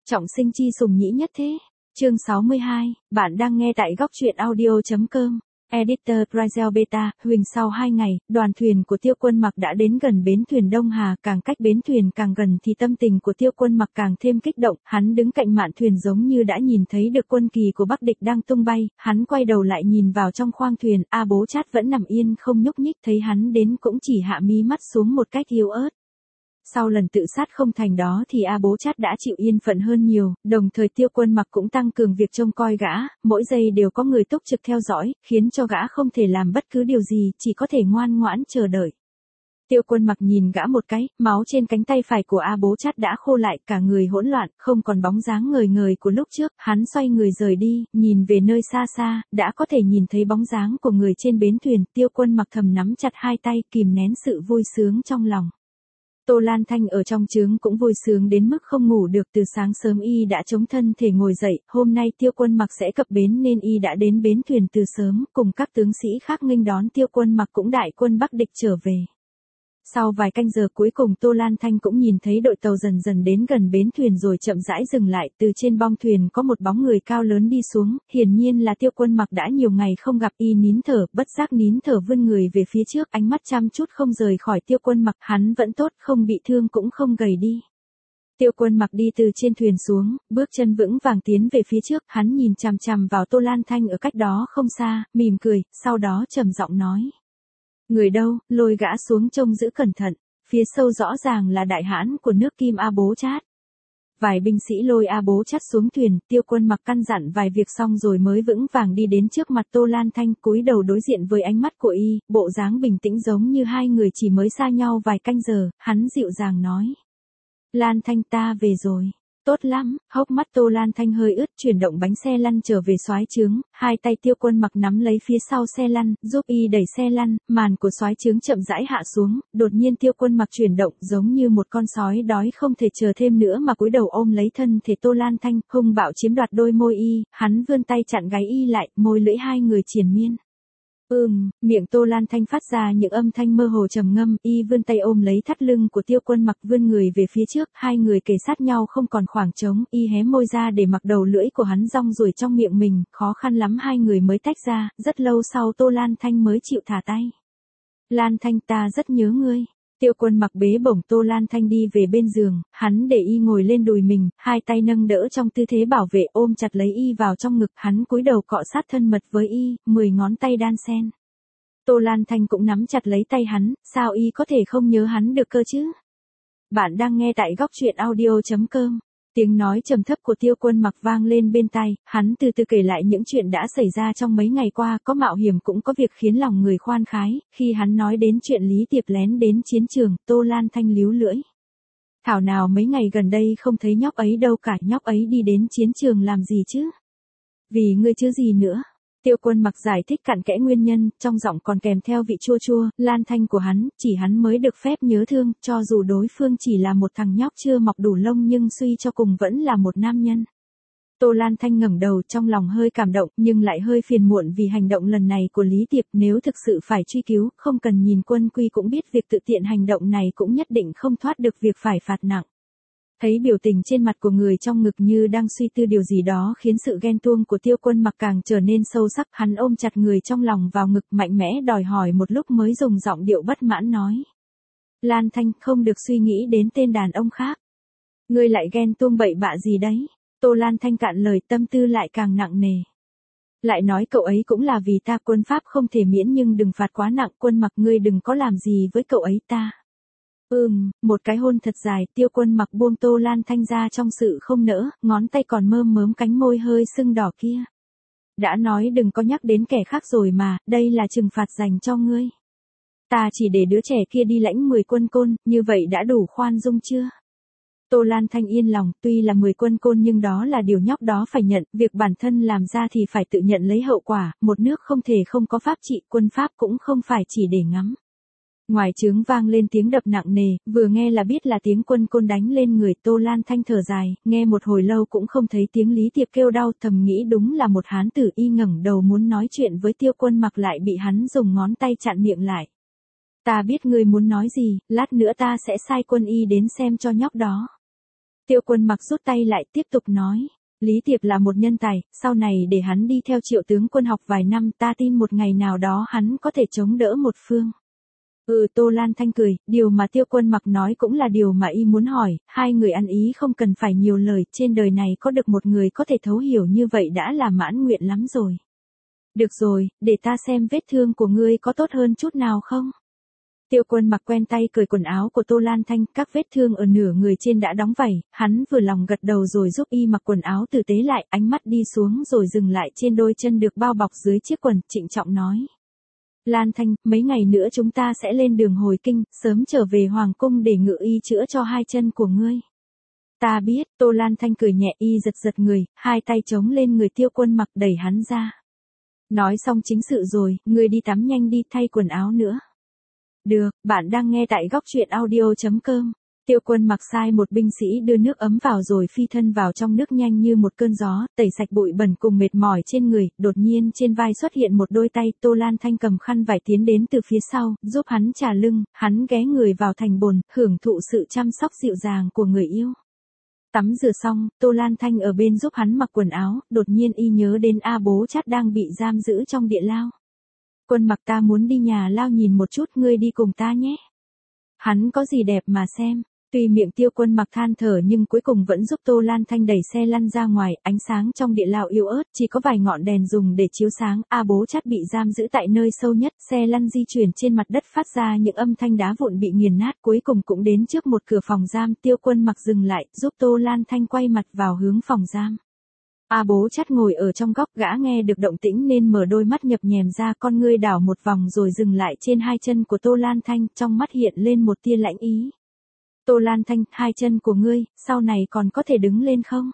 Trọng sinh chi sùng nhĩ nhất thế. Chương 62, bạn đang nghe tại góc truyện audio.com. Editor Prizel Beta, Huỳnh sau 2 ngày, đoàn thuyền của Tiêu Quân Mặc đã đến gần bến thuyền Đông Hà, càng cách bến thuyền càng gần thì tâm tình của Tiêu Quân Mặc càng thêm kích động, hắn đứng cạnh mạn thuyền giống như đã nhìn thấy được quân kỳ của Bắc địch đang tung bay, hắn quay đầu lại nhìn vào trong khoang thuyền, A Bố Chát vẫn nằm yên không nhúc nhích, thấy hắn đến cũng chỉ hạ mí mắt xuống một cách yếu ớt. Sau lần tự sát không thành đó thì A Bố Chát đã chịu yên phận hơn nhiều, đồng thời Tiêu Quân Mặc cũng tăng cường việc trông coi gã, mỗi giây đều có người túc trực theo dõi, khiến cho gã không thể làm bất cứ điều gì, chỉ có thể ngoan ngoãn chờ đợi. Tiêu Quân Mặc nhìn gã một cái, máu trên cánh tay phải của A Bố Chát đã khô lại, cả người hỗn loạn, không còn bóng dáng ngời ngời của lúc trước, hắn xoay người rời đi, nhìn về nơi xa xa, đã có thể nhìn thấy bóng dáng của người trên bến thuyền, Tiêu Quân Mặc thầm nắm chặt hai tay, kìm nén sự vui sướng trong lòng. Tô Lan Thanh ở trong trướng cũng vui sướng đến mức không ngủ được, từ sáng sớm y đã chống thân thể ngồi dậy, hôm nay Tiêu Quân Mặc sẽ cập bến nên y đã đến bến thuyền từ sớm, cùng các tướng sĩ khác nghênh đón Tiêu Quân Mặc cũng đại quân Bắc địch trở về. Sau vài canh giờ cuối cùng Tô Lan Thanh cũng nhìn thấy đội tàu dần dần đến gần bến thuyền rồi chậm rãi dừng lại, từ trên bong thuyền có một bóng người cao lớn đi xuống, hiển nhiên là Tiêu Quân Mặc đã nhiều ngày không gặp, y nín thở, bất giác nín thở vươn người về phía trước, ánh mắt chăm chút không rời khỏi Tiêu Quân Mặc, hắn vẫn tốt, không bị thương cũng không gầy đi. Tiêu Quân Mặc đi từ trên thuyền xuống, bước chân vững vàng tiến về phía trước, hắn nhìn chằm chằm vào Tô Lan Thanh ở cách đó không xa, mỉm cười, sau đó trầm giọng nói. Người đâu, lôi gã xuống trông giữ cẩn thận, phía sau rõ ràng là đại hãn của nước Kim A Bố Chát. Vài binh sĩ lôi A Bố Chát xuống thuyền, Tiêu Quân Mặc căn dặn vài việc xong rồi mới vững vàng đi đến trước mặt Tô Lan Thanh, cúi đầu đối diện với ánh mắt của y, bộ dáng bình tĩnh giống như hai người chỉ mới xa nhau vài canh giờ, hắn dịu dàng nói. Lan Thanh ta về rồi. Tốt lắm, hốc mắt Tô Lan Thanh hơi ướt, chuyển động bánh xe lăn trở về soái trướng, hai tay Tiêu Quân Mặc nắm lấy phía sau xe lăn, giúp y đẩy xe lăn, màn của soái trướng chậm rãi hạ xuống, đột nhiên Tiêu Quân Mặc chuyển động giống như một con sói đói không thể chờ thêm nữa mà cúi đầu ôm lấy thân thể Tô Lan Thanh, hung bạo chiếm đoạt đôi môi y, hắn vươn tay chặn gáy y lại, môi lưỡi hai người triền miên. Miệng Tô Lan Thanh phát ra những âm thanh mơ hồ trầm ngâm, y vươn tay ôm lấy thắt lưng của Tiêu Quân Mặc, vươn người về phía trước, hai người kề sát nhau không còn khoảng trống, y hé môi ra để mặc đầu lưỡi của hắn rong ruổi trong miệng mình, khó khăn lắm hai người mới tách ra, rất lâu sau Tô Lan Thanh mới chịu thả tay. Lan Thanh ta rất nhớ ngươi. Tiêu Quân Mặc bế bổng Tô Lan Thanh đi về bên giường, hắn để y ngồi lên đùi mình, hai tay nâng đỡ trong tư thế bảo vệ, ôm chặt lấy y vào trong ngực, hắn cúi đầu cọ sát thân mật với y, 10 ngón tay đan xen. Tô Lan Thanh cũng nắm chặt lấy tay hắn, sao y có thể không nhớ hắn được cơ chứ? Bạn đang nghe tại góc truyện audio.com. Tiếng nói trầm thấp của Tiêu Quân Mặc vang lên bên tai, hắn từ từ kể lại những chuyện đã xảy ra trong mấy ngày qua, có mạo hiểm cũng có việc khiến lòng người khoan khái, khi hắn nói đến chuyện Lý Tiệp lén đến chiến trường, Tô Lan Thanh líu lưỡi. Thảo nào mấy ngày gần đây không thấy nhóc ấy đâu cả, nhóc ấy đi đến chiến trường làm gì chứ? Vì ngươi chứ gì nữa. Tiêu Quân Mặc giải thích cặn kẽ nguyên nhân, trong giọng còn kèm theo vị chua chua, Lan Thanh của hắn, chỉ hắn mới được phép nhớ thương, cho dù đối phương chỉ là một thằng nhóc chưa mọc đủ lông nhưng suy cho cùng vẫn là một nam nhân. Tô Lan Thanh ngẩng đầu, trong lòng hơi cảm động, nhưng lại hơi phiền muộn vì hành động lần này của Lý Tiệp, nếu thực sự phải truy cứu, không cần nhìn quân quy cũng biết việc tự tiện hành động này cũng nhất định không thoát được việc phải phạt nặng. Thấy biểu tình trên mặt của người trong ngực như đang suy tư điều gì đó khiến sự ghen tuông của Tiêu Quân Mặc càng trở nên sâu sắc, hắn ôm chặt người trong lòng vào ngực mạnh mẽ đòi hỏi một lúc mới dùng giọng điệu bất mãn nói. Lan Thanh không được suy nghĩ đến tên đàn ông khác. Ngươi lại ghen tuông bậy bạ gì đấy? Tô Lan Thanh cạn lời, tâm tư lại càng nặng nề. Lại nói cậu ấy cũng là vì ta, quân pháp không thể miễn nhưng đừng phạt quá nặng, Quân Mặc ngươi đừng có làm gì với cậu ấy ta. Một cái hôn thật dài, Tiêu Quân Mặc buông Tô Lan Thanh ra trong sự không nỡ, ngón tay còn mơm mớm cánh môi hơi sưng đỏ kia. Đã nói đừng có nhắc đến kẻ khác rồi mà, đây là trừng phạt dành cho ngươi. Ta chỉ để đứa trẻ kia đi lãnh 10 quân côn, như vậy đã đủ khoan dung chưa? Tô Lan Thanh yên lòng, tuy là 10 quân côn nhưng đó là điều nhóc đó phải nhận, việc bản thân làm ra thì phải tự nhận lấy hậu quả, một nước không thể không có pháp trị, quân pháp cũng không phải chỉ để ngắm. Ngoài trướng vang lên tiếng đập nặng nề, vừa nghe là biết là tiếng quân côn đánh lên người. Tô Lan Thanh thở dài, nghe một hồi lâu cũng không thấy tiếng Lý Tiệp kêu đau, thầm nghĩ đúng là một hán tử. Y ngẩng đầu muốn nói chuyện với Tiêu Quân Mặc lại bị hắn dùng ngón tay chặn miệng lại. Ta biết ngươi muốn nói gì, lát nữa ta sẽ sai quân y đến xem cho nhóc đó. Tiêu Quân Mặc rút tay lại tiếp tục nói. Lý Tiệp là một nhân tài, sau này để hắn đi theo Triệu tướng quân học vài năm, ta tin một ngày nào đó hắn có thể chống đỡ một phương. Tô Lan Thanh cười, điều mà Tiêu Quân Mặc nói cũng là điều mà y muốn hỏi, hai người ăn ý không cần phải nhiều lời, trên đời này có được một người có thể thấu hiểu như vậy đã là mãn nguyện lắm rồi. Được rồi, để ta xem vết thương của ngươi có tốt hơn chút nào không? Tiêu Quân Mặc quen tay cởi quần áo của Tô Lan Thanh, các vết thương ở nửa người trên đã đóng vảy, hắn vừa lòng gật đầu rồi giúp y mặc quần áo tử tế lại, ánh mắt đi xuống rồi dừng lại trên đôi chân được bao bọc dưới chiếc quần, trịnh trọng nói. Lan Thanh, mấy ngày nữa chúng ta sẽ lên đường hồi kinh, sớm trở về Hoàng cung để ngự y chữa cho hai chân của ngươi. Ta biết, Tô Lan Thanh cười nhẹ, y giật giật người, hai tay chống lên người Tiêu Quân Mặc đẩy hắn ra. Nói xong chính sự rồi, ngươi đi tắm nhanh đi, thay quần áo nữa. Được, bạn đang nghe tại góc truyện audio.com. Tiêu Quân Mặc sai một binh sĩ đưa nước ấm vào rồi phi thân vào trong nước nhanh như một cơn gió, tẩy sạch bụi bẩn cùng mệt mỏi trên người, đột nhiên trên vai xuất hiện một đôi tay, Tô Lan Thanh cầm khăn vải tiến đến từ phía sau, giúp hắn chà lưng, hắn ghé người vào thành bồn, hưởng thụ sự chăm sóc dịu dàng của người yêu. Tắm rửa xong, Tô Lan Thanh ở bên giúp hắn mặc quần áo, đột nhiên y nhớ đến A Bố Chát đang bị giam giữ trong địa lao. Quân Mặc, ta muốn đi nhà lao nhìn một chút, ngươi đi cùng ta nhé. Hắn có gì đẹp mà xem. Tuy miệng Tiêu Quân Mặc than thở nhưng cuối cùng vẫn giúp Tô Lan Thanh đẩy xe lăn ra ngoài, ánh sáng trong địa lao yếu ớt, chỉ có vài ngọn đèn dùng để chiếu sáng, A Bố Chát bị giam giữ tại nơi sâu nhất, xe lăn di chuyển trên mặt đất phát ra những âm thanh đá vụn bị nghiền nát, cuối cùng cũng đến trước một cửa phòng giam, Tiêu Quân Mặc dừng lại, giúp Tô Lan Thanh quay mặt vào hướng phòng giam. A Bố Chát ngồi ở trong góc, gã nghe được động tĩnh nên mở đôi mắt nhập nhèm ra, con ngươi đảo một vòng rồi dừng lại trên hai chân của Tô Lan Thanh, trong mắt hiện lên một tia lãnh ý. Tô Lan Thanh, hai chân của ngươi, sau này còn có thể đứng lên không?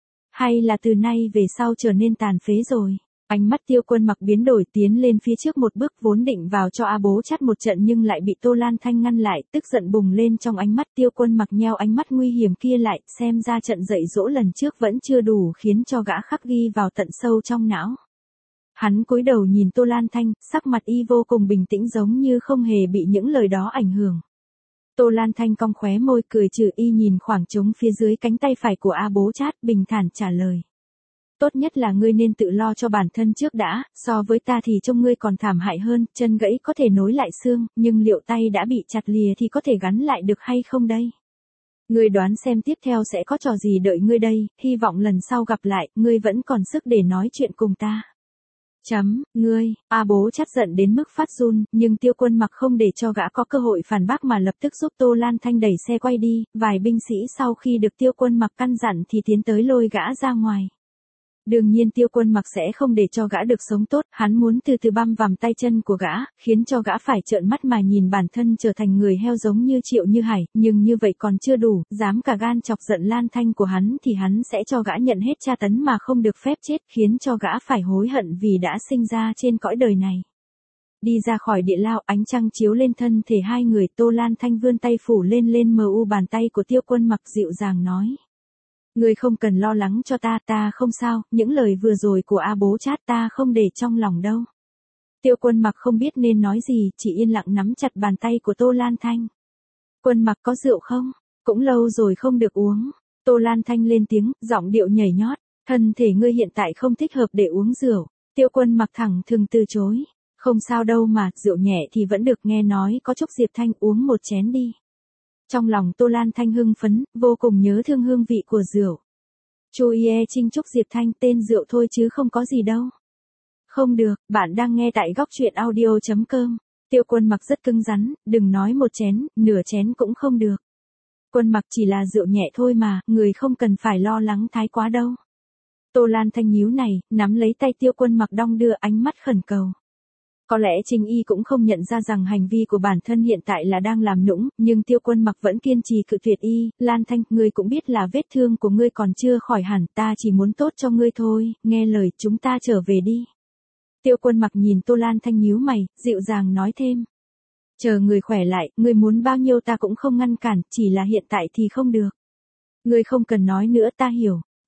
Hay là từ nay về sau trở nên tàn phế rồi? Ánh mắt Tiêu Quân Mặc biến đổi, tiến lên phía trước một bước, vốn định vào cho A Bố Chát một trận nhưng lại bị Tô Lan Thanh ngăn lại, tức giận bùng lên trong ánh mắt. Tiêu Quân Mặc nheo ánh mắt nguy hiểm kia lại, xem ra trận dạy dỗ lần trước vẫn chưa đủ khiến cho gã khắc ghi vào tận sâu trong não. Hắn cúi đầu nhìn Tô Lan Thanh, sắc mặt y vô cùng bình tĩnh giống như không hề bị những lời đó ảnh hưởng. Tô Lan Thanh cong khóe môi cười trừ, y nhìn khoảng trống phía dưới cánh tay phải của A Bố Chát, bình thản trả lời. Tốt nhất là ngươi nên tự lo cho bản thân trước đã, so với ta thì trông ngươi còn thảm hại hơn, chân gãy có thể nối lại xương, nhưng liệu tay đã bị chặt lìa thì có thể gắn lại được hay không đây? Ngươi đoán xem tiếp theo sẽ có trò gì đợi ngươi đây, hy vọng lần sau gặp lại, ngươi vẫn còn sức để nói chuyện cùng ta. Ngươi, A Bố Chát giận đến mức phát run, nhưng Tiêu Quân Mặc không để cho gã có cơ hội phản bác mà lập tức giúp Tô Lan Thanh đẩy xe quay đi, vài binh sĩ sau khi được Tiêu Quân Mặc căn dặn thì tiến tới lôi gã ra ngoài. Đương nhiên Tiêu Quân Mặc sẽ không để cho gã được sống tốt, hắn muốn từ từ băm vằm tay chân của gã, khiến cho gã phải trợn mắt mà nhìn bản thân trở thành người heo giống như Triệu Như Hải, nhưng như vậy còn chưa đủ, dám cả gan chọc giận Lan Thanh của hắn thì hắn sẽ cho gã nhận hết tra tấn mà không được phép chết, khiến cho gã phải hối hận vì đã sinh ra trên cõi đời này. Đi ra khỏi địa lao, ánh trăng chiếu lên thân thể hai người, Tô Lan Thanh vươn tay phủ lên mờ u bàn tay của Tiêu Quân Mặc, dịu dàng nói. Ngươi không cần lo lắng cho ta, ta không sao, những lời vừa rồi của A Bố Chát ta không để trong lòng đâu. Tiêu Quân Mặc không biết nên nói gì, chỉ yên lặng nắm chặt bàn tay của Tô Lan Thanh. Quân Mặc có rượu không? Cũng lâu rồi không được uống. Tô Lan Thanh lên tiếng, giọng điệu nhảy nhót. Thân thể ngươi hiện tại không thích hợp để uống rượu. Tiêu Quân Mặc thẳng thừng từ chối. Không sao đâu mà, rượu nhẹ thì vẫn được, nghe nói có Trúc Diệp Thanh, uống một chén đi. Trong lòng Tô Lan Thanh hưng phấn, vô cùng nhớ thương hương vị của rượu. Chu Ie Trinh Trúc Diệp Thanh, tên rượu thôi chứ không có gì đâu. Không được, bạn đang nghe tại góc truyện audio.com. Tiêu Quân Mặc rất cứng rắn, đừng nói một chén, nửa chén cũng không được. Quân Mặc chỉ là rượu nhẹ thôi mà, người không cần phải lo lắng thái quá đâu. Tô Lan Thanh nhíu này, nắm lấy tay Tiêu Quân Mặc đong đưa, ánh mắt khẩn cầu. Có lẽ Trình Y cũng không nhận ra rằng hành vi của bản thân hiện tại là đang làm nũng, nhưng Tiêu Quân Mặc vẫn kiên trì cự tuyệt y. Lan Thanh, ngươi cũng biết là vết thương của ngươi còn chưa khỏi hẳn, ta chỉ muốn tốt cho ngươi thôi, nghe lời, chúng ta trở về đi. Tiêu Quân Mặc nhìn Tô Lan Thanh nhíu mày, dịu dàng nói thêm. Chờ người khỏe lại, ngươi muốn bao nhiêu ta cũng không ngăn cản, chỉ là hiện tại thì không được. Ngươi không cần nói nữa, ta hiểu.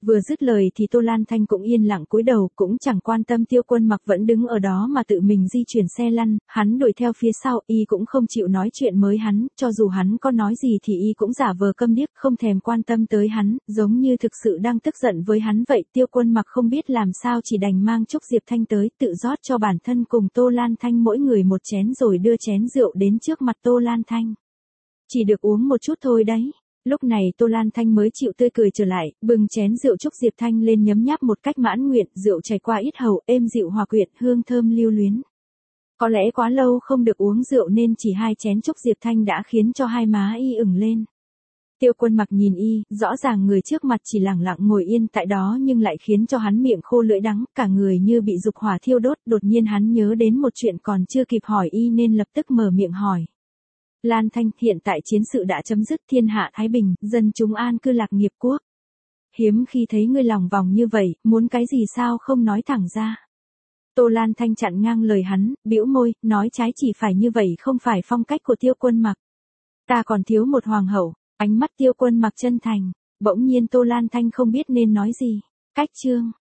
Vừa dứt lời thì Tô Lan Thanh cũng yên lặng cúi đầu, cũng chẳng quan tâm Tiêu Quân Mặc vẫn đứng ở đó mà tự mình di chuyển xe lăn, hắn đuổi theo phía sau, y cũng không chịu nói chuyện với hắn, cho dù hắn có nói gì thì y cũng giả vờ câm điếc, không thèm quan tâm tới hắn, giống như thực sự đang tức giận với hắn vậy. Tiêu Quân Mặc không biết làm sao chỉ đành mang Trúc Diệp Thanh tới, tự rót cho bản thân cùng Tô Lan Thanh mỗi người một chén rồi đưa chén rượu đến trước mặt Tô Lan Thanh. Chỉ được uống một chút thôi đấy. Lúc này Tô Lan Thanh mới chịu tươi cười trở lại, bưng chén rượu Trúc Diệp Thanh lên nhấm nháp một cách mãn nguyện, rượu chảy qua yết hầu, êm dịu hòa quyện, hương thơm lưu luyến. Có lẽ quá lâu không được uống rượu nên chỉ 2 chén Trúc Diệp Thanh đã khiến cho hai má y ửng lên. Tiêu Quân Mặc nhìn y, rõ ràng người trước mặt chỉ lẳng lặng ngồi yên tại đó nhưng lại khiến cho hắn miệng khô lưỡi đắng, cả người như bị dục hỏa thiêu đốt. Đột nhiên hắn nhớ đến một chuyện còn chưa kịp hỏi y nên lập tức mở miệng hỏi. Lan Thanh, hiện tại chiến sự đã chấm dứt, thiên hạ thái bình, dân chúng an cư lạc nghiệp quốc. Hiếm khi thấy ngươi lòng vòng như vậy, muốn cái gì sao không nói thẳng ra. Tô Lan Thanh chặn ngang lời hắn, bĩu môi, nói trái chỉ phải như vậy không phải phong cách của Tiêu Quân Mặc. Ta còn thiếu một hoàng hậu. Ánh mắt Tiêu Quân Mặc chân thành, bỗng nhiên Tô Lan Thanh không biết nên nói gì. Cách chương